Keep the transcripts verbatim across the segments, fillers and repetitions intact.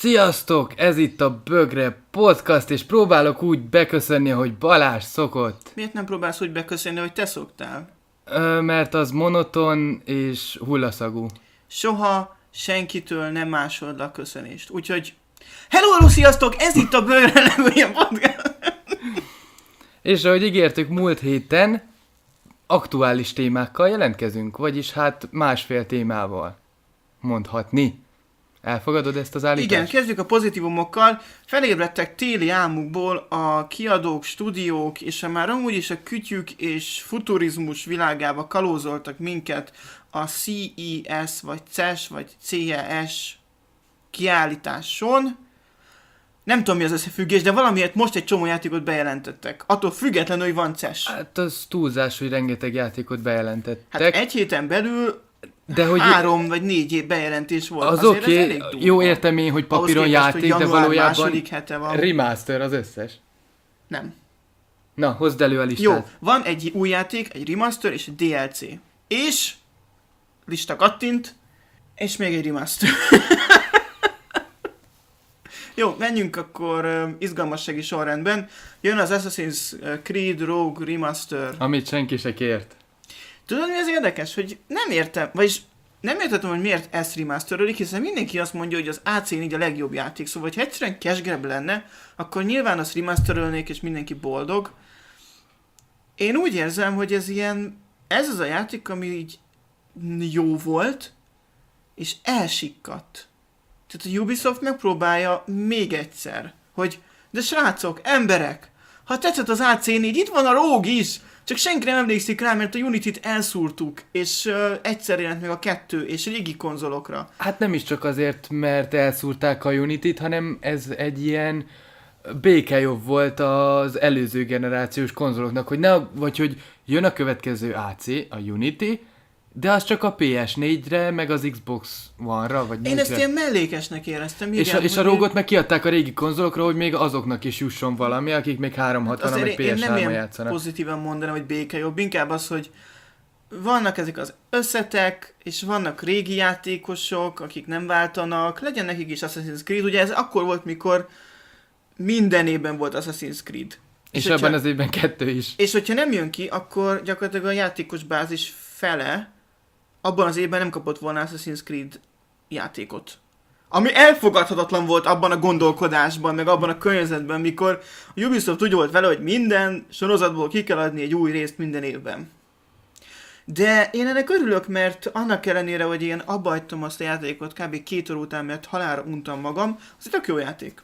Sziasztok! Ez itt a Bögre Podcast, és próbálok úgy beköszönni, ahogy Balázs szokott. Miért nem próbálsz úgy beköszönni, hogy te szoktál? Ö, mert az monoton és hullaszagú. Soha senkitől nem másolod a köszönést. Úgyhogy, hello, hello, sziasztok! Ez itt a Bögre legújabb podcast. És ahogy ígértük múlt héten, aktuális témákkal jelentkezünk, vagyis hát másfél témával mondhatni. Elfogadod ezt az állítást? Igen, kezdjük a pozitívumokkal. Felébredtek téli álmukból a kiadók, stúdiók, és ha már amúgy is a kütyük és futurizmus világába kalózoltak minket a cé e es, vagy cé e s, vagy cé e es kiállításon. Nem tudom, mi az összefüggés, de valamiért most egy csomó játékot bejelentettek. Attól függetlenül, hogy van cé e es. Hát az túlzás, hogy rengeteg játékot bejelentettek. Hát egy héten belül de hogy három vagy négy bejelentés volt. Az oké, okay, jó értem én, hogy papíron képest, játék, hogy de valójában remaster az összes. Nem. Na, hozd elő a listát. Jó, van egy új játék, egy remaster és egy dé el cé. És lista kattint, és még egy remaster. Jó, menjünk akkor uh, izgalmassági sorrendben. Jön az Assassin's Creed Rogue Remaster. Amit senki se kért. Tudod, mi az érdekes? Hogy nem értem, vagyis nem értettem, hogy miért ezt remasterölik, hiszen mindenki azt mondja, hogy az á cé négy a legjobb játék. Szóval, ha egyszerűen cash grab lenne, akkor nyilván azt remasterölnék, és mindenki boldog. Én úgy érzem, hogy ez ilyen, ez az a játék, ami így jó volt, és elsikkadt. Tehát a Ubisoft megpróbálja még egyszer, hogy de srácok, emberek, ha tetszett az á cé négy, itt van a Rogue is! Csak senki nem emlékszik rá, mert a Unity-t elszúrtuk, és uh, egyszer jelent meg a kettő, és régi konzolokra. Hát nem is csak azért, mert elszúrták a Unity-t, hanem ez egy ilyen békejobb volt az előző generációs konzoloknak, hogy ne, vagy hogy jön a következő á cé, a Unity, de az csak a pé es négyre, meg az Xbox One-ra, vagy Én ezt ilyen mellékesnek éreztem. Igen, és a, és a Rogue-ot meg kiadták a régi konzolokra, hogy még azoknak is jusson valami, akik még háromszázhatvanon meg pé es háromon játszanak. Pozitívan mondanám, hogy béke jobb, inkább az, hogy vannak ezek az összetek, és vannak régi játékosok, akik nem váltanak, legyen nekik is Assassin's Creed, ugye ez akkor volt, mikor minden évben volt Assassin's Creed. És, és abban hogyha, az évben kettő is. És hogyha nem jön ki, akkor gyakorlatilag a játékos bázis fele abban az évben nem kapott volna Assassin's Creed játékot. Ami elfogadhatatlan volt abban a gondolkodásban, meg abban a környezetben, mikor a Ubisoft úgy volt vele, hogy minden sorozatból ki kell adni egy új részt minden évben. De én ennek örülök, mert annak ellenére, hogy én abba hagytam azt a játékot kb. két óra után, mert halálra untam magam, az egy tök jó játék.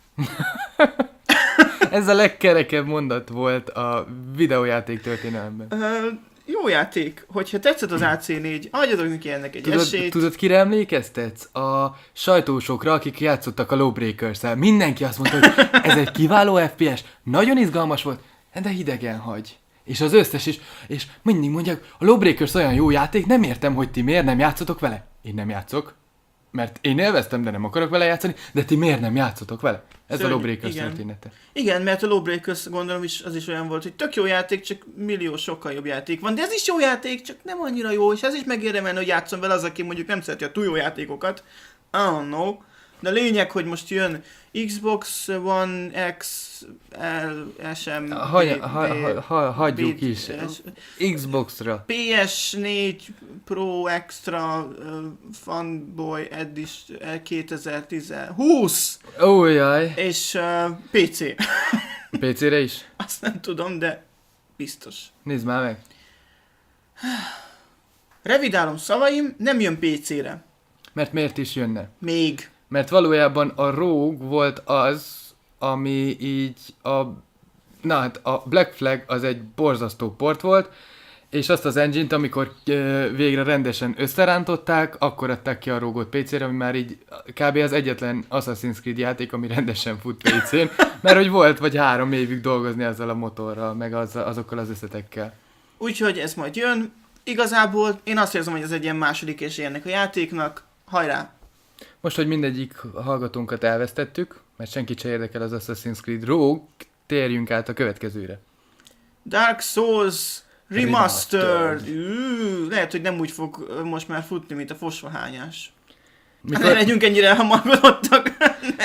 Ez a legkerekebb mondat volt a videójáték történelemben. Uh, Jó játék, hogyha tetszett az á cé négy, adjatok neki ennek egy tudod, esélyt. Tudod, kire emlékeztetsz? A sajtósokra, akik játszottak a Lawbreakers-el. Mindenki azt mondta, hogy ez egy kiváló ef pé es, nagyon izgalmas volt, de hidegen hagy. És az összes is, és mindig mondják, a Lawbreakers olyan jó játék, nem értem, hogy ti miért nem játszotok vele. Én nem játszok, mert én élveztem, de nem akarok vele játszani, de ti miért nem játszotok vele? Ez Szörny, a Lawbreakers igen. története. Igen, mert a Lawbreakers gondolom is az is olyan volt, hogy tök jó játék, csak millió sokkal jobb játék van, de ez is jó játék, csak nem annyira jó, és ez is megérdemelne, hogy játszom vele az, aki mondjuk nem szereti a túl jó játékokat. I don't know. De lényeg, hogy most jön Xbox One X, L, es em, ha, ha, ha, ha, hagyjuk B, is. Xbox-ra. pé es négy Pro Extra uh, Fanboy Edition kétezer-tíz húsz Ó, jaj. És uh, pé cé. pé cére is? Azt nem tudom, de biztos. Nézd már meg. Revidálom szavaim, nem jön pé cére. Mert miért is jönne? Még. Mert valójában a Rogue volt az, ami így a... Na hát a Black Flag az egy borzasztó port volt, és azt az engine-t, amikor ö, végre rendesen összerántották, akkor adták ki a Rogue-ot pé cére, ami már így kb. Az egyetlen Assassin's Creed játék, ami rendesen fut pé cén, mert hogy volt vagy három évig dolgozni ezzel a motorral, meg az, azokkal az összetekkel. Úgyhogy ez majd jön. Igazából én azt érzem, hogy ez egy ilyen második esély ennek a játéknak. Hajrá! Most, hogy mindegyik hallgatónkat elvesztettük, mert senkit se érdekel az Assassin's Creed Rogue, térjünk át a következőre. Dark Souls Remastered! Ű, lehet, hogy nem úgy fog most már futni, mint a fosvahányás. Mikor... Nem legyünk ennyire elhamarkodottak.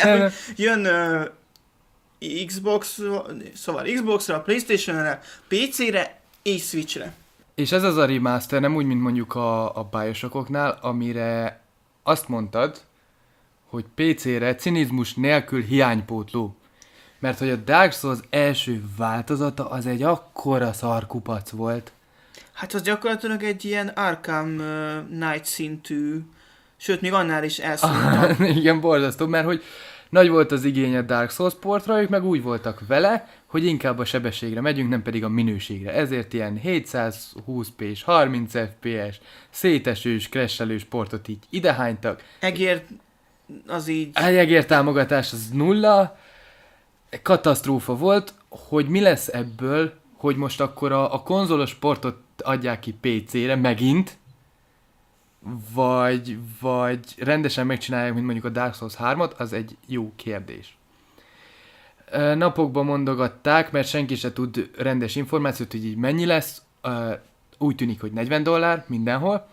hogy jön uh, Xbox, szóval Xboxra, PlayStation-re, pé cére és Switchre. És ez az a remaster, nem úgy, mint mondjuk a, a Bioshockoknál, amire azt mondtad, hogy pé cére cinizmus nélkül hiánypótló. Mert hogy a Dark Souls első változata az egy akkora szarkupac volt. Hát az gyakorlatilag egy ilyen Arkham uh, Knight szintű, sőt, még annál is elszóltam. Igen, borzasztó, mert hogy nagy volt az igény a Dark Souls portra, ők meg úgy voltak vele, hogy inkább a sebességre megyünk, nem pedig a minőségre. Ezért ilyen hétszázhúsz pés, harminc ef pé es, szétesős, crashelős portot így idehánytak. Egér az így... Egy egér támogatás az nulla. Katasztrófa volt, hogy mi lesz ebből, hogy most akkor a, a konzolos portot adják ki pé cére megint, vagy, vagy rendesen megcsinálják, mint mondjuk a Dark Souls hármat, az egy jó kérdés. Napokban mondogatták, mert senki se tud rendes információt, hogy így mennyi lesz. Úgy tűnik, hogy negyven dollár mindenhol.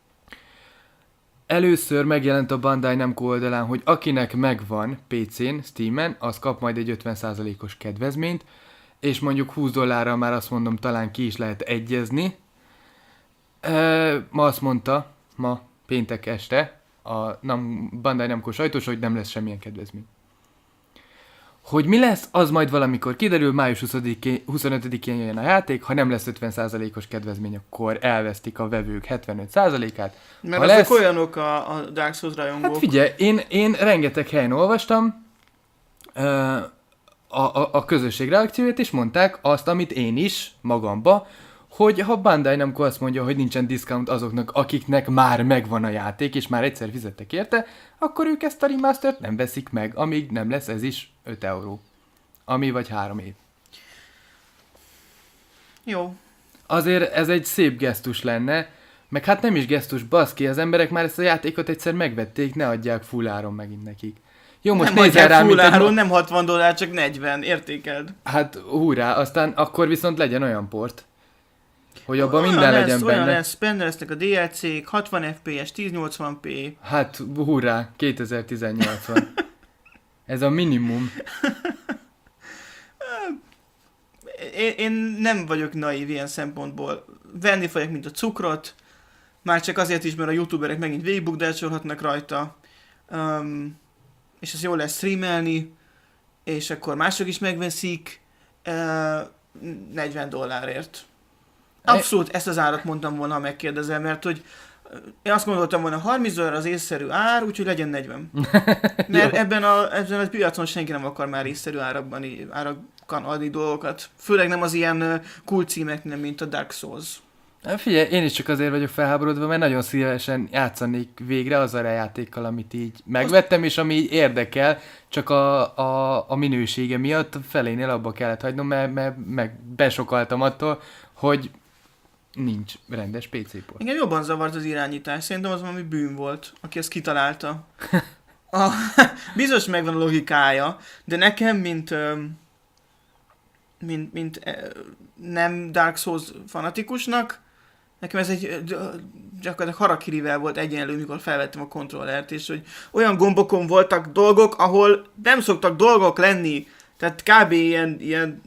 Először megjelent a Bandai Namco oldalán, hogy akinek megvan pé cén, Steamen, az kap majd egy ötven százalékos kedvezményt, és mondjuk húsz dollárral már azt mondom, talán ki is lehet egyezni. Ma azt mondta, ma péntek este, a Bandai Namco sajtós, hogy nem lesz semmilyen kedvezmény. Hogy mi lesz, az majd valamikor kiderül, május huszonötödikén jön a játék, ha nem lesz ötven százalékos kedvezmény, akkor elvesztik a vevők hetvenöt százalékát. Mert ha azok lesz... olyanok a, a Dark Souls rajongók. Hát figyelj, én, én rengeteg helyen olvastam uh, a, a, a közösség reakcióját, és mondták azt, amit én is magamba, hogy ha Bandai Namco azt mondja, hogy nincsen discount azoknak, akiknek már megvan a játék, és már egyszer fizettek érte, akkor ők ezt a remastert nem veszik meg, amíg nem lesz ez is öt euró. Ami vagy három év. Jó. Azért ez egy szép gesztus lenne, meg hát nem is gesztus, baszki, az emberek már ezt a játékot egyszer megvették, ne adják full áron megint nekik. Jó, most nem nézzel rá, full áron, egy... nem hatvan dollár, csak negyven, értékeld. Hát hurrá, aztán akkor viszont legyen olyan port, hogy abban olyan minden lesz, legyen olyan benne. lesz, benne lesznek a dé el cék, hatvan ef pé es, ezernyolcvan pé. Hát hurrá, kétezer-tizennyolc van. Ez a minimum. Én, én nem vagyok naív ilyen szempontból. Venni fogják, mint a cukrot, már csak azért is, mert a youtuberek megint végigbukdácsolhatnak rajta, um, és ez jól lesz streamelni, és akkor mások is megveszik uh, negyven dollárért. Abszolút ezt az árat mondtam volna, ha megkérdezel, mert hogy én azt gondoltam volna, harminc dollár az észszerű ár, úgyhogy legyen negyven. Mert ebben a, ebben a piacon senki nem akar már észszerű árakban, árakban adni dolgokat. Főleg nem az ilyen cool címeknél, mint a Dark Souls. Figyelj, én is csak azért vagyok felháborodva, mert nagyon szívesen játszanék végre azzal a játékkal, amit így megvettem, és ami így érdekel, csak a, a, a minősége miatt a felénél abba kellett hagynom, mert, mert meg besokaltam attól, hogy nincs rendes pé cé port. Engem jobban zavart az irányítás, szerintem az valami bűn volt, aki ezt kitalálta. A, biztos megvan a logikája, de nekem, mint, mint, mint nem Dark Souls fanatikusnak, nekem ez egy gyakorlatilag harakirivel volt egyenlő, mikor felvettem a kontrollert, és hogy olyan gombokon voltak dolgok, ahol nem szoktak dolgok lenni. Tehát kb. ilyen, ilyen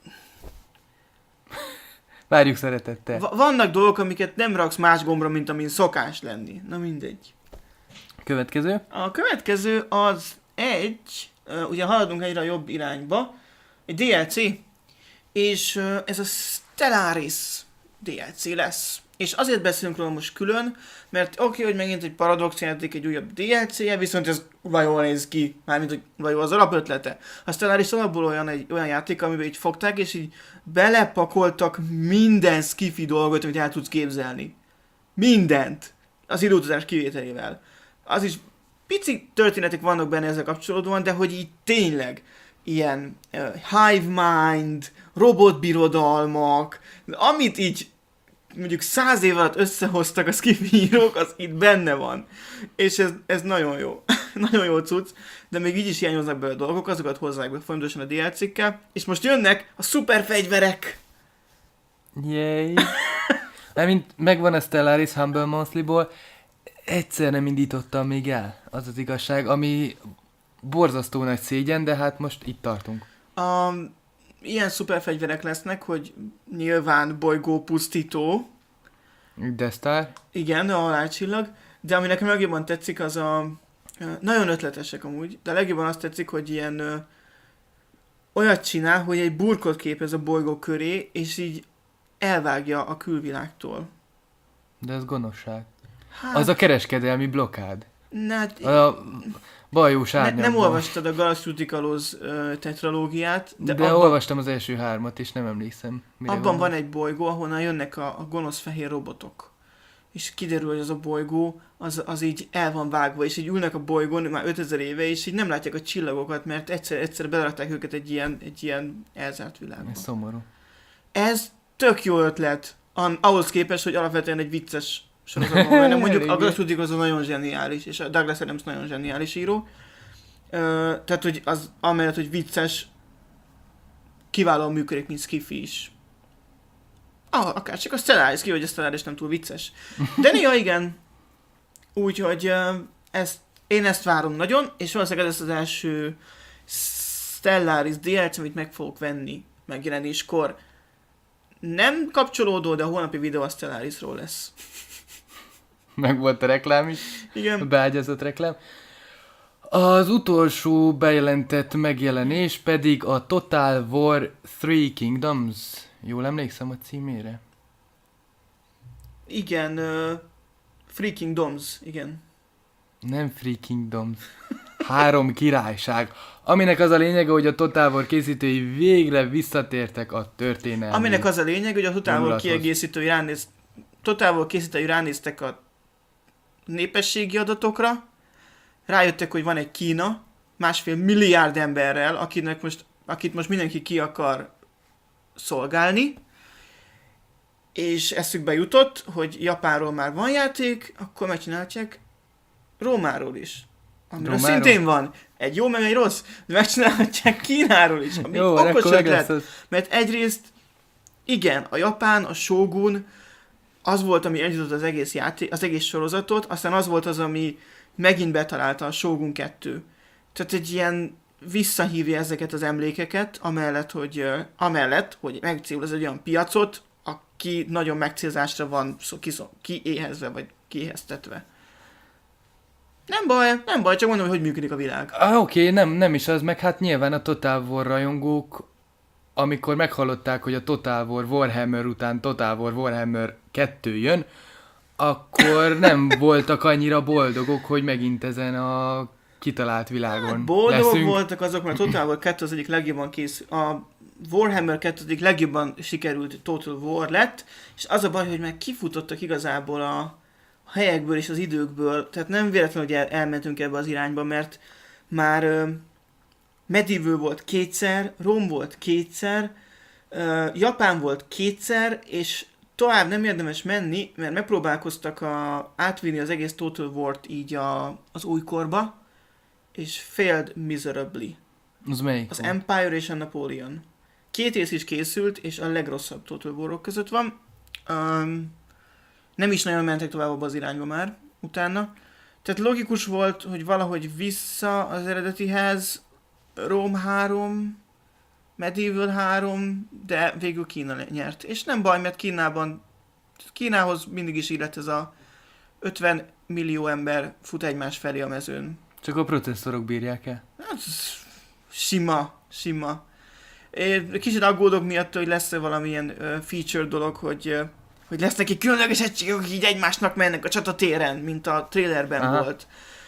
várjuk szeretettel. V- vannak dolgok, amiket nem raksz más gombra, mint amin szokás lenni. Na mindegy. Következő? A következő az egy, uh, ugye haladunk egyre a jobb irányba, egy dé el cé, és uh, ez a Stellaris dé el cé lesz. És azért beszélünk róla most külön, mert oké, okay, hogy megint egy Paradox játék, egy újabb dé el cé-je, viszont ez jól néz ki, mármint, hogy vajon az alapötlete. A Stellaris alapból olyan, egy, olyan játék, amiben így fogták, és így belepakoltak minden skifi dolgot, amit el tudsz képzelni. Mindent. Az időutazás kivételével. Az is pici történetek vannak benne ezzel kapcsolódóan, de hogy így tényleg ilyen uh, hive mind, robotbirodalmak, amit így mondjuk száz év alatt összehoztak a skifi írók, az itt benne van. És ez, ez nagyon jó. nagyon jó cucc, de még így is hiányoznak be a dolgok, azokat hozzák be folyamatosan a dé el cé-kkel. És most jönnek a szuperfegyverek! Yay! Mint megvan a Stellaris Humble Monthly-ból, egyszer nem indítottam még el, az az igazság, ami borzasztó nagy szégyen, de hát most itt tartunk. A, ilyen szuperfegyverek lesznek, hogy nyilván bolygó pusztító. Death Star. Igen, a halálcsillag. De ami nekem legjobban tetszik, az a... Nagyon ötletesek amúgy, de legjobban azt tetszik, hogy ilyen ö, olyat csinál, hogy egy burkot képez a bolygó köré, és így elvágja a külvilágtól. De ez gonoszság. Hát, Az a kereskedelmi blokkád. ne, A bajós ne, árnyakban. nem olvastad a Galacticaloz uh, tetralógiát, de, De, de abban, olvastam az első hármat, és nem emlékszem. abban van egy bolygó, ahonnan jönnek a, a gonosz fehér robotok. És kiderül, hogy az a bolygó, az, az így el van vágva, és így ülnek a bolygón már ötezer éve, és így nem látják a csillagokat, mert egyszer, egyszer belerakták őket egy ilyen, egy ilyen elzárt világba. Ez szomorú. Ez tök jó ötlet, an, ahhoz képest, hogy alapvetően egy vicces sorozat van benne. Mondjuk a Galacticaloz nagyon zseniális, és a Douglas Adams nagyon zseniális író. Ö, tehát, hogy az amellett, hogy vicces, kiválóan működik, mint Skiffy is. Ah, akár csak a Stellaris, ki, hogy a Stellaris nem túl vicces. De néha igen. Úgyhogy ezt, én ezt várom nagyon, és valószínűleg ez az első Stellaris dé el cé, amit meg fogok venni megjelenéskor. Nem kapcsolódó, de a holnapi videó a Stellarisról lesz. Meg volt a reklám is. Igen. A beágyazott reklám. Az utolsó bejelentett megjelenés pedig a Total War Three Kingdoms. Jól emlékszem a címére? Igen, uh, Freaking Doms, igen. Nem Free Kingdoms. Három királyság. Aminek az a lényege, hogy a Total War készítői végre visszatértek a történelmi. Aminek az a lényeg, hogy a Total War vonulathoz. kiegészítői ránéz, Total War készítői ránéztek a népességi adatokra, rájöttek, hogy van egy Kína, másfél milliárd emberrel, akinek most, akit most mindenki ki akar szolgálni, és eszükbe jutott, hogy Japánról már van játék, akkor megcsinálják Rómáról is. Amiről Rómáról? szintén van. Egy jó, meg egy rossz. De megcsinálhatják Kínáról is, ami Jó, okos akkor meg lesz ötlet. az. Mert egyrészt, igen, a Japán, a Shogun, az volt, ami eljutott az egész játék, az egész sorozatot, aztán az volt az, ami megint betalálta a Shogun kettő. Tehát egy ilyen visszahívja ezeket az emlékeket, amellett, hogy, uh, amellett, hogy megcél az egy olyan piacot, aki nagyon megcélzásra van kiéhezve, vagy kiéheztetve. Nem baj, nem baj, csak mondom, hogy hogy működik a világ. Ah, oké, okay, nem, nem is az, meg hát nyilván a Total War rajongók, amikor meghallották, hogy a Total War Warhammer után Total War Warhammer kettő jön, akkor nem voltak annyira boldogok, hogy megint ezen a kitalált világon Hát, boldogok leszünk. voltak azok, mert a Total War kettő az egyik legjobban kész, a Warhammer kettő az egyik legjobban sikerült Total War lett, és az a baj, hogy meg kifutottak igazából a helyekből és az időkből, tehát nem véletlenül, hogy el, elmentünk ebbe az irányba, mert már uh, Medieval volt kétszer, Róm volt kétszer, uh, Japán volt kétszer, és tovább nem érdemes menni, mert megpróbálkoztak a, átvinni az egész Total War-t így a, az újkorba, és failed miserably. Az melyik? Az volt? Empire és a Napoleon. Két rész is készült, és a legrosszabb Total War-ok között van. Um, nem is nagyon mentek tovább abba az irányba már utána. Tehát logikus volt, hogy valahogy vissza az eredetihez, Rome három, Medieval három, de végül Kína nyert. És nem baj, mert Kínában, Kínához mindig is illett ez a ötven millió ember fut egymás felé a mezőn. Csak a processzorok bírják el. Hát, sima, sima. Én kicsit aggódok miatt, hogy lesz-e valamilyen uh, feature dolog, hogy, uh, hogy lesz neki különleges egységek, akik így egymásnak mennek a csatatéren, mint a trailerben Aha. volt.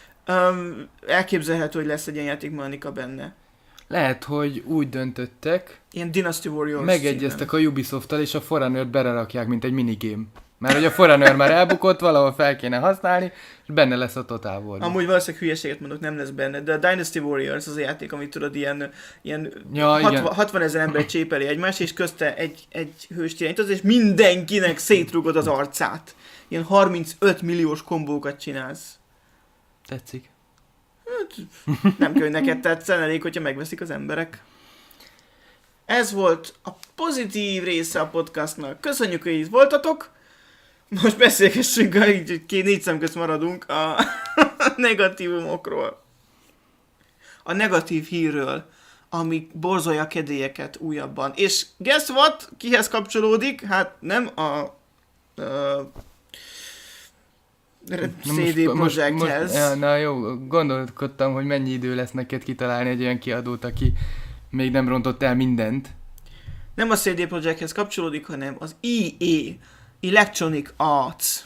Um, elképzelhető, hogy lesz egy ilyen játékmechanika benne. Lehet, hogy úgy döntöttek, Ilyen Dynasty Warriors megegyeztek a Ubisoft-tal, és a Forerunner-t belerakják, mint egy minigame. Mert hogy a Forerunner már elbukott, valahol fel kéne használni, és benne lesz a Total War. Amúgy valószínűleg hülyeséget mondok, nem lesz benne, de a Dynasty Warriors az a játék, amit tudod, ilyen, ilyen Ja, igen. hatvan ezer ember csépeli egymást, és közte egy, egy hőst irányítod, és mindenkinek szétrugod az arcát. Ilyen harmincöt milliós kombókat csinálsz. Tetszik. Nem kell, hogy neked tetszen, elég, hogyha megveszik az emberek. Ez volt a pozitív része a podcastnak. Köszönjük, hogy itt voltatok. Most beszélgessünk, így két négy szem közt maradunk a negatívumokról. a negatív hírről, ami borzolja a kedélyeket újabban. És guess what? Kihez kapcsolódik? Hát nem a... a cé dé Projekthez. Ja, na jó, gondolkodtam, hogy mennyi idő lesz neked kitalálni egy olyan kiadót, aki még nem rontott el mindent. Nem a cé dé Projekthez kapcsolódik, hanem az í á, Electronic Arts.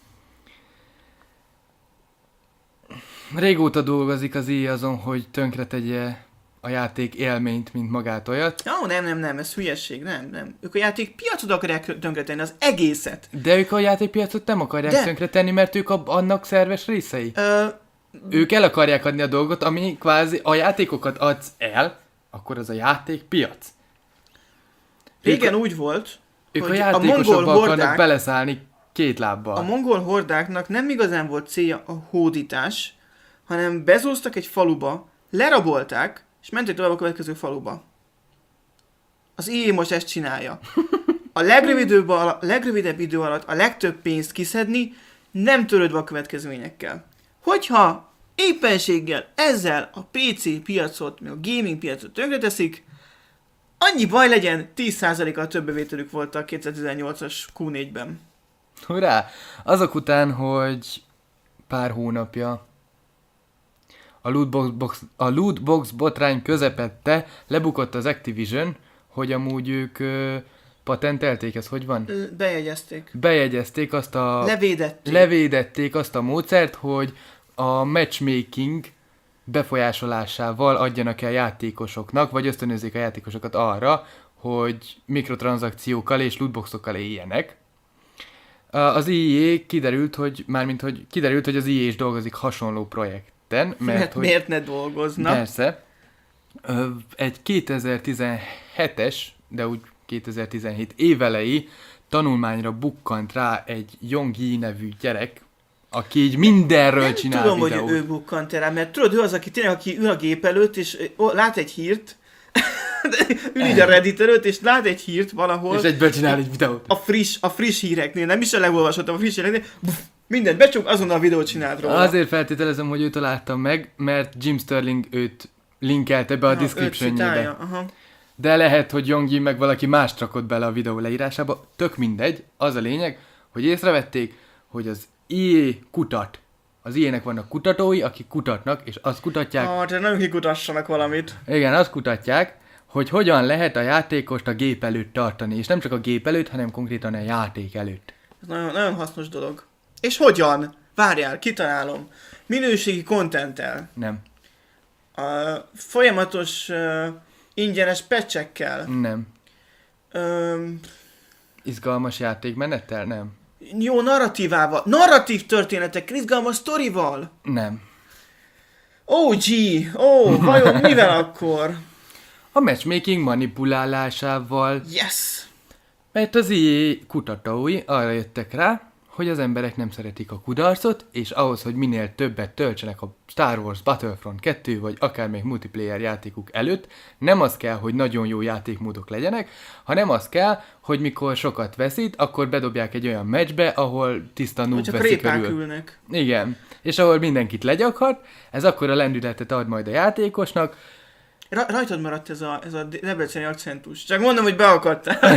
Régóta dolgozik az í á azon, hogy tönkretegye a játék élményt, mint magát olyat. Ó, nem, nem, nem, ez hülyeség, nem, nem. Ők a játék piacot akarják tönkretenni, az egészet. De ők a játékpiacot nem akarják De... tönkretenni, mert ők a, annak szerves részei. Ö... Ők el akarják adni a dolgot, ami kvázi a játékokat adsz el, akkor az a játékpiac. Régen ők, úgy volt, ők hogy a játékosokba akarnak beleszállni két lábbal. A mongol hordáknak nem igazán volt célja a hódítás, hanem bezóztak egy faluba, lerabolták, és mentek tovább a következő faluba. Az í á most ezt csinálja. A legrövidebb, a legrövidebb idő alatt a legtöbb pénzt kiszedni, nem törődve a következményekkel. Hogyha éppenséggel ezzel a pé cé piacot, meg a gaming piacot tönkreteszik, annyi baj legyen, tíz százalékkal több bevételük volt a kétezer-tizennyolcas kú négyben. Hurrá! Azok után, hogy pár hónapja a lootbox, box, a lootbox botrány közepette lebukott az Activision, hogy amúgy ők ö, patentelték, ez hogy van? Bejegyezték. Bejegyezték azt a... Levédették. Levédették azt a módszert, hogy a matchmaking befolyásolásával adjanak el játékosoknak, vagy ösztönözzék a játékosokat arra, hogy mikrotranszakciókkal és lootboxokkal éljenek. Az í á kiderült, hogy mármint, hogy kiderült, hogy az í á is dolgozik hasonló projekten, mert, mert hogy... miért ne dolgozna? Persze. Egy kétezer-tizenhetes, de úgy kétezer-tizenhét évelei tanulmányra bukkant rá egy Yong Yi nevű gyerek, aki így mindenről nem csinál tudom, videót. hogy ő bukkant rá, mert tudod, ő az, aki tényleg, aki ül a gép előtt, és lát egy hírt, ül így a Reddit előtt, és lát egy hírt valahol. És egyből csinál egy videót. A friss, a friss híreknél, nem is a legolvasottam, a friss híreknél, buff, mindent becsuk, azonnal a videót csinált róla. Azért feltételezem, hogy őt találtam meg, mert Jim Sterling őt linkelte be a description-jébe. De lehet, hogy Yong Yi meg valaki mást rakott bele a videó leírásába, tök mindegy. Az a lényeg, hogy észrevették, hogy az í á kutat. Az í á-nek vannak kutatói, akik kutatnak, és azt kutatják... Ah, de nem kikutassanak valamit. Igen, azt kutatják, hogy hogyan lehet a játékost a gép előtt tartani, és nem csak a gép előtt, hanem konkrétan a játék előtt. Ez nagyon, nagyon hasznos dolog. És hogyan? Várjál, kitalálom. Minőségi contenttel. Nem. A folyamatos uh, ingyenes patchekkel. Nem. Um, Izgalmas játékmenettel? Nem. Jó narratívával. Narratív történetekkel, izgalmas sztorival. Nem. Ó, gee, ó, vajon mivel akkor? A matchmaking manipulálásával. Yes! Mert az í á kutatói arra jöttek rá, hogy az emberek nem szeretik a kudarcot, és ahhoz, hogy minél többet töltsenek a Star Wars Battlefront kettő, vagy akár még multiplayer játékuk előtt, nem az kell, hogy nagyon jó játékmódok legyenek, hanem az kell, hogy mikor sokat veszít, akkor bedobják egy olyan meccsbe, ahol tiszta noob veszi körül. Ülnek. Igen, és ahol mindenkit legyakhat, ez akkor a lendületet ad majd a játékosnak. Ra- rajtad maradt ez a, ez a debreceni akcentus. Csak mondom, hogy beakadtál.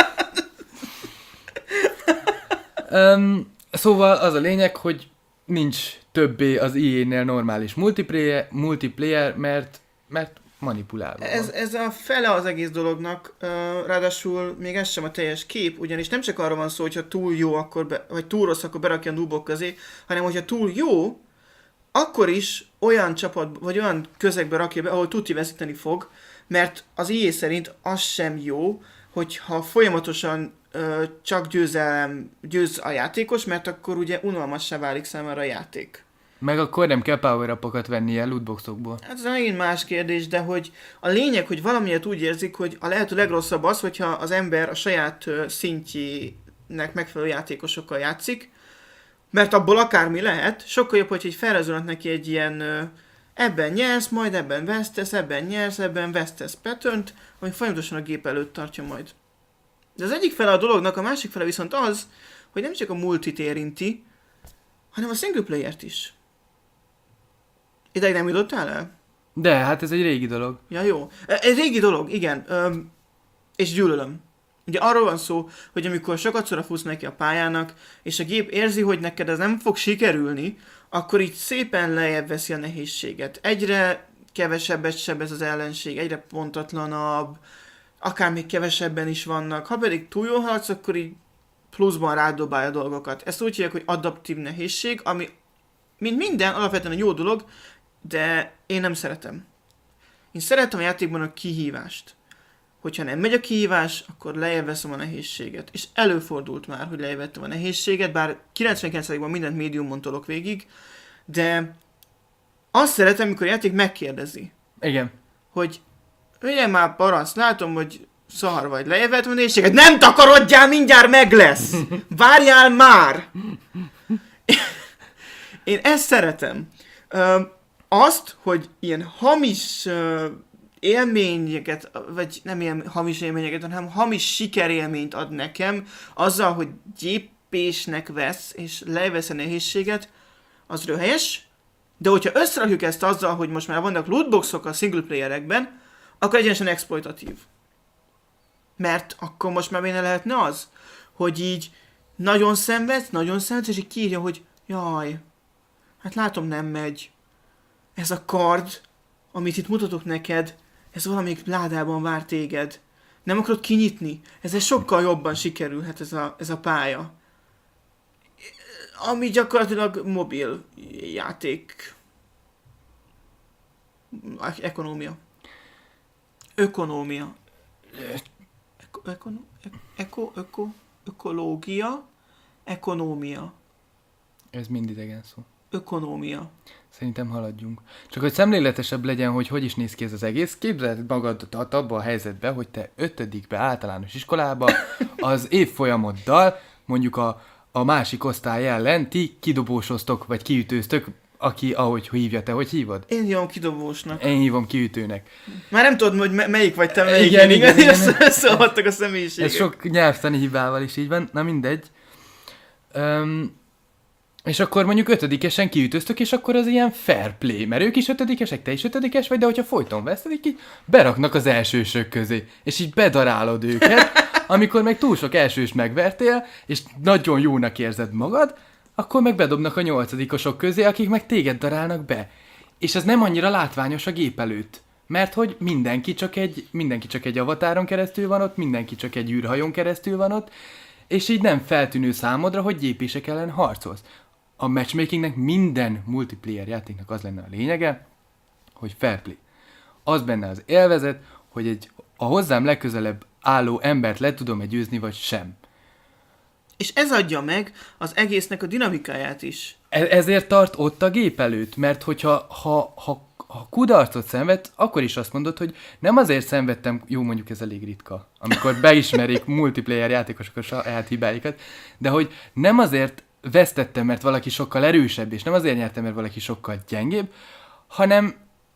Um, szóval az a lényeg, hogy nincs többé az í á-nél normális multiplayer, multiplayer mert, mert manipulálva ez, ez a fele az egész dolognak, uh, ráadásul még ez sem a teljes kép, ugyanis nem csak arról van szó, hogyha túl jó, akkor be, vagy túl rossz, akkor berakja a noobok közé, hanem hogyha túl jó, akkor is olyan csapat, vagy olyan közegbe rakja be, ahol tuti veszíteni fog, mert az í á szerint az sem jó, hogyha folyamatosan ö, csak győzelem, győz a játékos, mert akkor ugye unalmassá válik számára a játék. Meg akkor nem kell power-upokat vennie lootboxokból. Hát ez megint más kérdés, de hogy a lényeg, hogy valamiért úgy érzik, hogy a lehető legrosszabb az, hogyha az ember a saját ö, szintjének megfelelő játékosokkal játszik, mert abból akármi lehet, sokkal jobb, hogy egy felrajzolnak neki egy ilyen ö, ebben nyersz, majd ebben vesztesz, ebben nyersz, ebben vesztesz pattern-t, ami folyamatosan a gép előtt tartja majd. De az egyik fele a dolognak, a másik fele viszont az, hogy nem csak a multit érinti, hanem a single player-t is. Ideig nem jutottál el? De, hát ez egy régi dolog. Ja, jó. Egy régi dolog, igen. Öm, és gyűlölöm. Ugye arról van szó, hogy amikor sokatszor fusz neki a pályának, és a gép érzi, hogy neked ez nem fog sikerülni, akkor így szépen lejjebb veszi a nehézséget. Egyre kevesebbet sebez az ellenség, egyre pontatlanabb, akár még kevesebben is vannak. Ha pedig túl jól haladsz, akkor így pluszban rádobálja a dolgokat. Ezt úgy hívják, hogy adaptív nehézség, ami mint minden alapvetően egy jó dolog, de én nem szeretem. Én szeretem a játékban a kihívást. Hogyha nem megy a kihívás, akkor lejjebb veszem a nehézséget. És előfordult már, hogy lejjebb vettem a nehézséget, bár kilencvenkilenc százalékban mindent médiumon tolok végig, de azt szeretem, amikor a játék megkérdezi. Igen. Hogy ugye már parasz, látom, hogy szar vagy, lejjebb vettem a nehézséget. Nem takarodjál, mindjárt meg lesz! Várjál már! Én ezt szeretem. Ö, azt, hogy ilyen hamis ö, élményeket, vagy nem ilyen hamis élményeket, hanem hamis sikerélményt ad nekem, azzal, hogy gyépésnek vesz, és levesz a nehézséget, az röhelyes, de hogyha összerakjuk ezt azzal, hogy most már vannak lootboxok a single playerekben, akkor egyenesen exploitatív. Mert akkor most már benne lehetne az, hogy így nagyon szenvedsz, nagyon szenvedsz, és így kiírja, hogy jaj, hát látom nem megy. Ez a kard, amit itt mutatok neked, ez valamelyik ládában vár téged. Nem akarod kinyitni? Ez sokkal jobban sikerülhet ez a, ez a pálya. Ami gyakorlatilag mobil játék. Ekonómia. Ökonómia. Eko, ekono, eko, eko, ökológia. Ekonómia. Ez mind idegen szó. Ökonómia. Szerintem haladjunk. Csak hogy szemléletesebb legyen, hogy hogy is néz ki ez az egész, képzeld magadat abba a helyzetbe, hogy te ötödikbe általános iskolába az évfolyamoddal, mondjuk a, a másik osztály ellen ti kidobósoztok, vagy kiütőztök, aki ahogy hívja, te hogy hívod? Én hívom kidobósnak. Én hívom kiütőnek. Már nem tudod, hogy me- melyik vagy te, melyik. Igen, igen, igen. igen. Összeadtak a személyiségek. Ez sok nyelvtani hibával is így van, na mindegy. Um, És akkor mondjuk ötödikesen kiütöztök, és akkor az ilyen fair play, mert ők is ötödikesek, te is ötödikes vagy, de hogyha folyton vesztedik, így beraknak az elsősök közé, és így bedarálod őket, amikor meg túl sok elsős megvertél, és nagyon jónak érzed magad, akkor meg bedobnak a nyolcadikosok közé, akik meg téged darálnak be. És ez nem annyira látványos a gép előtt, mert hogy mindenki csak egy, mindenki csak egy avatáron keresztül van ott, mindenki csak egy űrhajón keresztül van ott, és így nem feltűnő számodra, hogy gyépések ellen harcolsz. A matchmakingnek minden multiplayer játéknak az lenne a lényege, hogy fair play. Az benne az élvezet, hogy egy a hozzám legközelebb álló embert le tudom-e győzni, vagy sem. És ez adja meg az egésznek a dinamikáját is. E- ezért tart ott a gép előtt, mert hogyha ha, ha, ha kudarcot szenved, akkor is azt mondod, hogy nem azért szenvedtem, jó mondjuk ez elég ritka, amikor beismerik multiplayer játékosok a saját hibáikat, de hogy nem azért vesztettem, mert valaki sokkal erősebb, és nem azért nyertem, mert valaki sokkal gyengébb, hanem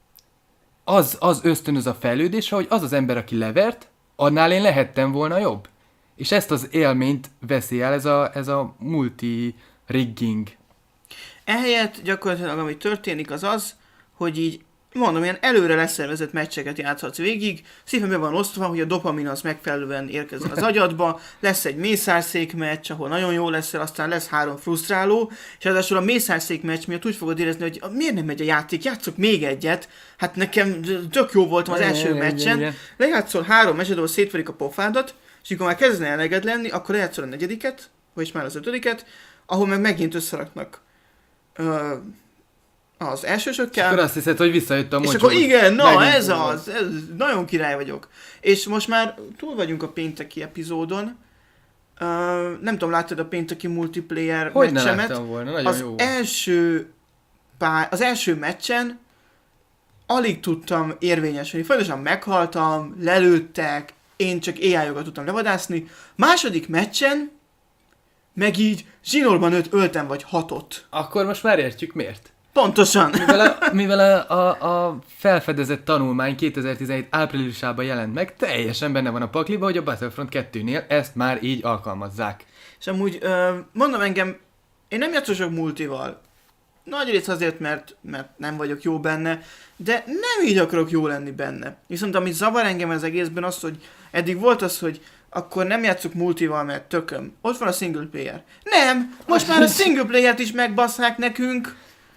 az, az ösztönöz a fejlődésre, hogy az az ember, aki levert, annál én lehettem volna jobb. És ezt az élményt veszi el ez a, ez a multi-rigging. Ehelyett gyakorlatilag, ami történik, az az, hogy így, mondom, ilyen előre leszervezett meccseket játszhatsz végig, szépen be van osztva, hogy a dopamin az megfelelően érkezzen az agyadba, lesz egy mészárszék meccs, ahol nagyon jó lesz, aztán lesz három frusztráló, és ráadásul a mészárszék meccs miatt úgy fogod érezni, hogy miért nem megy a játék, játszok még egyet, hát nekem tök jó voltam az első meccsen, lejátszol három meccset, ahol szétverik a pofádat, és amikor már kezdene eleged lenni, akkor lejátszol a negyediket, vagyis már az ötödiket, ahol meg megint összeraknak ö, az elsősökkel. És akkor azt hiszed, hogy visszajött a mocsó. És akkor igen, na ez az, ez, nagyon király vagyok. És most már túl vagyunk a pénteki epizódon. Uh, nem tudom, láttad a pénteki multiplayer hogy meccsemet? Hogy ne láttam volna, nagyon az jó. Első pár, az első meccsen alig tudtam érvényesülni. Folyamatosan meghaltam, lelőttek, én csak á i-okat tudtam levadászni. Második meccsen meg így zsinórban öt öltem vagy hatot. Akkor most már értjük miért. Pontosan. Mivel a, mivel a, a, a felfedezett tanulmány kétezer-tizenhét áprilisában jelent meg, teljesen benne van a pakliba, hogy a Battlefront kettőnél ezt már így alkalmazzák. És amúgy, mondom engem, én nem játszom sok multival. Nagy rész azért, mert, mert nem vagyok jó benne, de nem így akarok jó lenni benne. Viszont ami zavar engem az egészben az, hogy eddig volt az, hogy akkor nem játszok multival, mert tököm. Ott van a single player. Nem! Most már a single playert is megbasszák nekünk.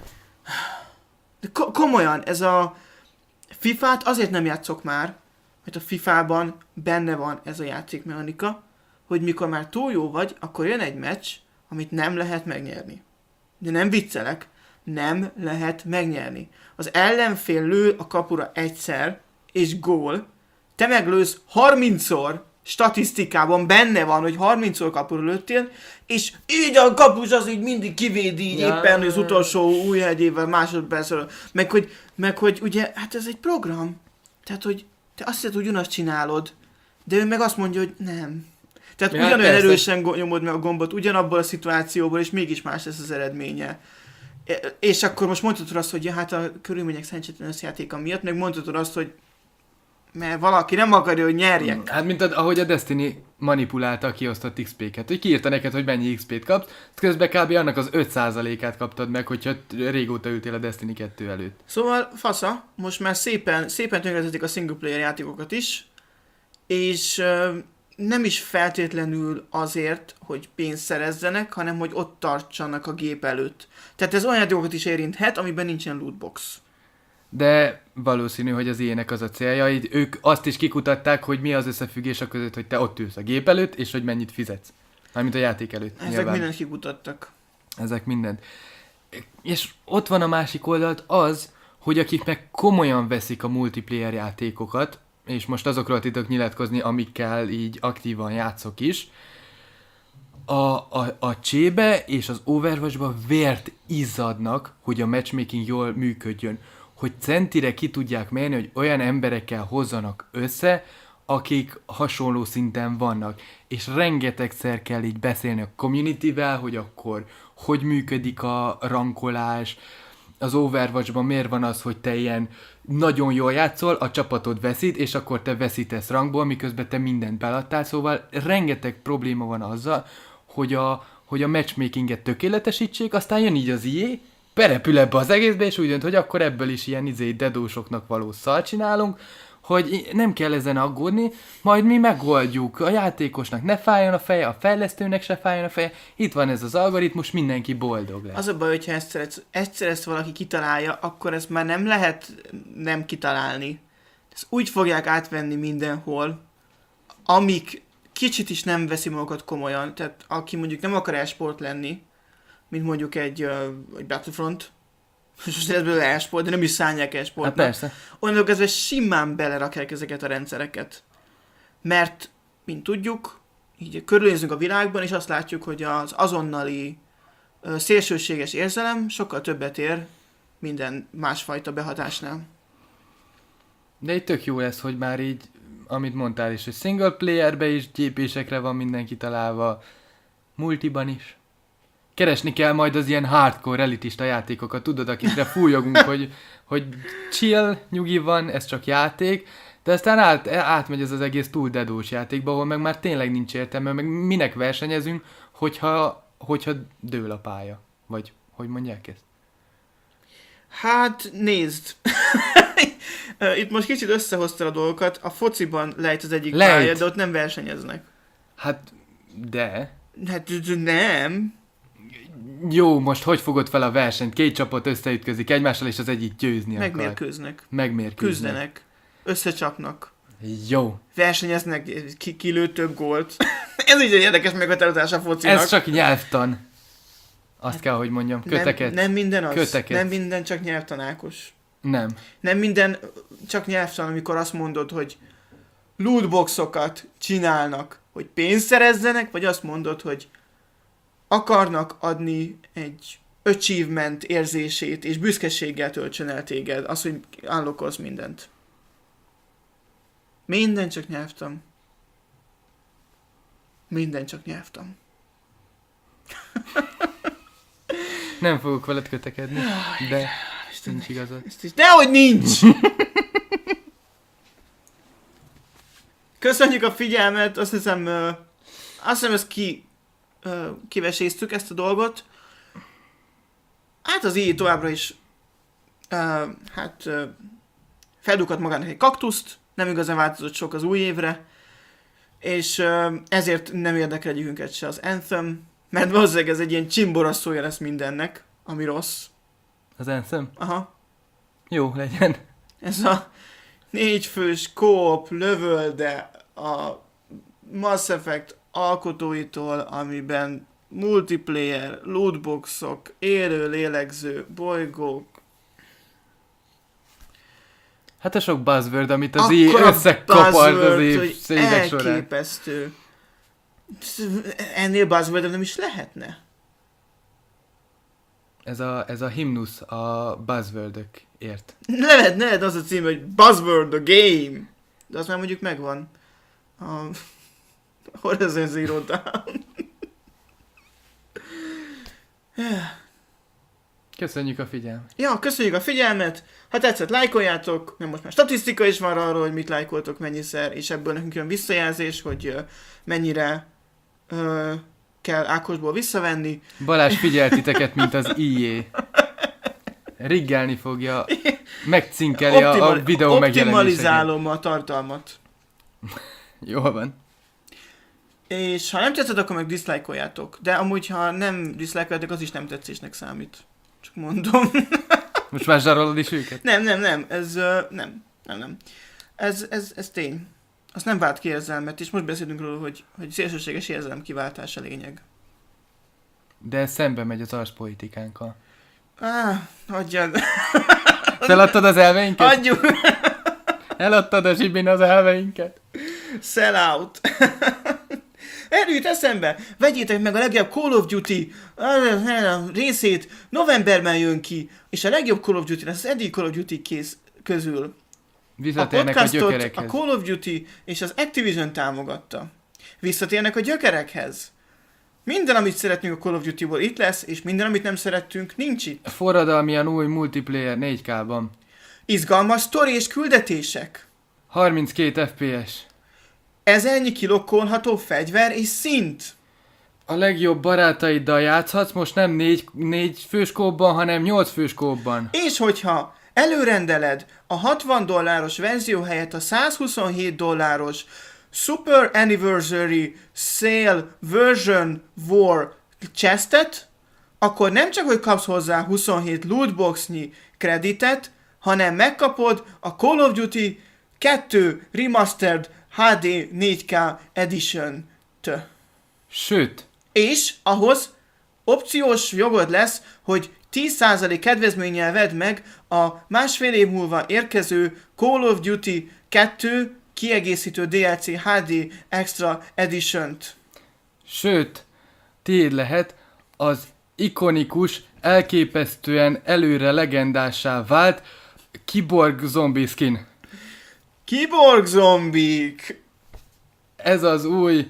De ko- komolyan, ez a fifát azért nem játszok már, mert a fifában benne van ez a játékmechanika, hogy mikor már túl jó vagy, akkor jön egy meccs, amit nem lehet megnyerni. De nem viccelek, nem lehet megnyerni. Az ellenfél lő a kapura egyszer, és gól, te meglősz harmincszor, statisztikában benne van, hogy harmincszor kapura lőttél, és így a kapus az így mindig kivédi így ja. éppen az utolsó újhegyével másodpercről. Meg hogy, meg hogy ugye, hát ez egy program. Tehát, hogy te azt hiszed, hogy ugyanazt csinálod, de ő meg azt mondja, hogy nem. Tehát ja, ugyanolyan persze. erősen nyomod meg a gombot, ugyanabból a szituációból, és mégis más lesz az eredménye. És akkor most mondhatod azt, hogy ja, hát a körülmények szerencsétlen összjátéka miatt, meg mondhatod azt, hogy mert valaki nem akarja, hogy nyerjek. Hát mint ahogy a Destiny manipulálta a kiosztott iksz péket, hogy kiírta neked, hogy mennyi iksz pét kapsz, közben kb. Annak az öt százalékát kaptad meg, hogyha régóta ültél a Destiny kettő előtt. Szóval fasza, most már szépen, szépen tönkretették a single player játékokat is, és uh, nem is feltétlenül azért, hogy pénzt szerezzenek, hanem hogy ott tartsanak a gép előtt. Tehát ez olyan játékokat is érinthet, amiben nincsen lootbox. De valószínű, hogy az ilyenek az a célja, így ők azt is kikutatták, hogy mi az összefüggés a között, hogy te ott ülsz a gép előtt, és hogy mennyit fizetsz. Mármint a játék előtt. Ezek nyilván. Mindent kikutattak. Ezek mindent. És ott van a másik oldalt az, hogy akik meg komolyan veszik a multiplayer játékokat, és most azokról tudok nyilatkozni, amikkel így aktívan játszok is, a, a, a csébe és az Overwatchba vért izzadnak, hogy a matchmaking jól működjön. Hogy centire ki tudják mérni, hogy olyan emberekkel hozzanak össze, akik hasonló szinten vannak. És rengetegszer kell így beszélni a communityvel, hogy akkor hogy működik a rankolás, az Overwatchban miért van az, hogy te ilyen nagyon jól játszol, a csapatod veszít, és akkor te veszítesz rangból, miközben te mindent beladtál, szóval rengeteg probléma van azzal, hogy a, hogy a matchmakinget tökéletesítsék, aztán jön így az i á, berepül ebbe az egészbe, és úgy dönt, hogy akkor ebből is ilyen izé dedósoknak való szal csinálunk, hogy nem kell ezen aggódni, majd mi megoldjuk, a játékosnak ne fájjon a feje, a fejlesztőnek se fájjon a feje, itt van ez az algoritmus, mindenki boldog lesz. Az a baj, hogyha egyszer, egyszer ezt valaki kitalálja, akkor ezt már nem lehet nem kitalálni. Ezt úgy fogják átvenni mindenhol, amik kicsit is nem veszi magukat komolyan, tehát aki mondjuk nem akar e-sport lenni, mint mondjuk egy, uh, egy Battlefront, és most ez belőle e-sport, de nem is szállják e-sportnak. Hát persze. Onnantól kezdve simán belerakják ezeket a rendszereket. Mert, mint tudjuk, így körülnézünk a világban, és azt látjuk, hogy az azonnali uh, szélsőséges érzelem sokkal többet ér minden másfajta behatásnál. De itt tök jó lesz, hogy már így, amit mondtál is, hogy single playerbe is gyépésekre van mindenki találva, multiban is. Keresni kell majd az ilyen hardcore elitista játékokat, tudod, akikre fújogunk, hogy, hogy chill, nyugi van, ez csak játék, de aztán át, átmegy ez az egész túl dedós játékba, ahol meg már tényleg nincs értelme, meg minek versenyezünk, hogyha, hogyha dől a pálya. Vagy hogy mondják ezt? Hát nézd, itt most kicsit összehoztál a dolgokat, a fociban lehet az egyik Lejt. pálya, de ott nem versenyeznek. Hát, de... Hát nem... Jó, most hogy fogod fel a versenyt? Két csapat összeütközik egymással, és az egyik győzni akar. Megmérkőznek. Megmérkőznek. Küzdenek. Összecsapnak. Jó. Versenyeznek, ki, ki lő több gólt. Ez így egy érdekes meghatározás a focinak. Ez csak nyelvtan. Azt hát, kell, hogy mondjam. Köteket. Nem, nem minden az. Köteket. Nem minden csak nyelvtan, Ákos. Nem. Nem minden csak nyelvtan, amikor azt mondod, hogy lootboxokat csinálnak, hogy pénzt szerezzenek, vagy azt mondod, hogy akarnak adni egy achievement érzését, és büszkeséggel töltsön el téged, az, hogy unlockolsz mindent. Minden csak nyelvtan. Minden csak nyelvtan. Nem fogok veled kötekedni, de nincs igazad. Dehogy nincs! Köszönjük a figyelmet, azt hiszem, uh, azt hiszem ezt ki, uh, kiveséztük ezt a dolgot. Hát az í á továbbra is uh, hát uh, feldughat magának egy kaktuszt, nem igazán változott sok az új évre, és uh, ezért nem érdekel egyikünket se az Anthem, mert valószínűleg ez egy ilyen csimboraszója lesz mindennek, ami rossz. Az Anthem? Aha. Jó, legyen. Ez a négyfős co-op lövölde a Mass Effect alkotóitól, amiben multiplayer, lootboxok, élő lélegző, bolygók. Hát a sok buzzword, amit az í á összekapart az év évek során. Elképesztő. Ennél buzzword nem is lehetne. Ez a, ez a himnusz a buzzwordökért. Lehet, lehet az a cím, hogy Buzzword the Game. De az már mondjuk megvan. A Horizon Zero Dawn. Köszönjük a figyelmet. Ja, köszönjük a figyelmet. Ha tetszett, lájkoljátok, mert most már statisztika is van arról, hogy mit lájkoltok mennyiszer, és ebből nekünk jön visszajelzés, hogy uh, mennyire uh, kell Ákosból visszavenni. Balázs figyel titeket, mint az í á. Riggelni fogja, megcinkeli a, a videó megjelenéseket. Optimalizálom a tartalmat. Jól van. És ha nem tetszett, akkor meg diszlájkoljátok. De amúgy, ha nem diszlájkoljátok, az is nem tetszésnek számít. Csak mondom. Most már zsarolod is őket? Nem, nem, nem. Ez uh, nem. Nem, nem. Ez, ez, ez tény. Azt nem vált ki érzelmet, és most beszélünk róla, hogy, hogy szélsőséges érzelem kiváltás a lényeg. De ez szembe megy az arszpolitikánkkal. Áh, hagyjad. Feladtad az elveinket? Adjuk. Eladtad a zsibin az elveinket? Sell out. Erről jut eszembe, vegyétek meg a legjobb Call of Duty részét, novemberben jön ki, és a legjobb Call of Duty lesz az eddig Call of Duty kész közül. Visszatérnek a a podcastot gyökerekhez. A Call of Duty és az Activision támogatta. Visszatérnek a gyökerekhez. Minden, amit szeretnénk a Call of Duty-ból itt lesz, és minden, amit nem szerettünk, nincs itt. Forradalmian új multiplayer négy ká-ban. Izgalmas sztori és küldetések. harminckét ef pé es. Ezernyi kilokkolható fegyver és szint. A legjobb barátaiddal játszhatsz, most nem négy, négy fős kópban, hanem nyolc fős kópban. És hogyha előrendeled a hatvan dolláros verzió helyett a százhuszonhét dolláros Super Anniversary Sale Version War chestet, akkor nem csak, hogy kapsz hozzá huszonhét lootboxnyi kreditet, hanem megkapod a Call of Duty kettő Remastered há dé négy ká Edition-t. Sőt. És ahhoz opciós jogod lesz, hogy tíz százalék kedvezménnyel vedd meg a másfél év múlva érkező Call of Duty kettő kiegészítő dé el cé há dé Extra Edition-t. Sőt, tiéd lehet az ikonikus, elképesztően előre legendássá vált Kiborg Zombie skin. Kiborg zombik! Ez az új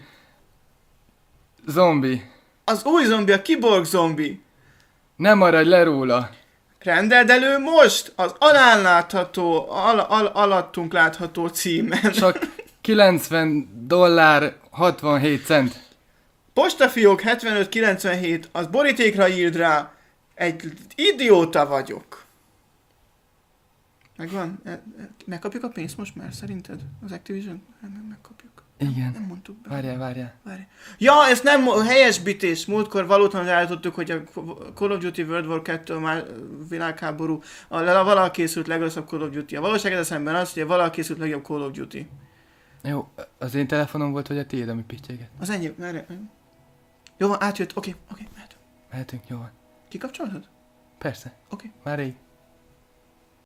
zombi. Az új zombi, a Kiborg zombi. Ne maradj le róla. Rendeld elő most az alán látható, al, al, alattunk látható címen. Csak kilencven dollár hatvanhét cent. Postafiók hetvenöt kilencvenhét, az borítékra írd rá. Egy idióta vagyok. Megvan? Megkapjuk a pénzt most már, szerinted? Az Activision? Nem, megkapjuk. Igen. Nem mondtuk be. Várjál, várjál. Várjál. Ja, ez nem helyesbítés. Múltkor valóban állítottuk, hogy a Call of Duty World War kettő már világháború, a valaha készült legrosszabb Call of Duty. A valóság ez szemben az, hogy a valaha készült legjobb Call of Duty. Jó, az én telefonom volt, vagy a tiéd, ami pittyeget? Az ennyi. Várjál. Jó van, átjött. Oké, okay, oké, okay, mehetünk. Mehetünk, jó van. Kikapcsoltad? Persze. Oké. Okay. Már rég.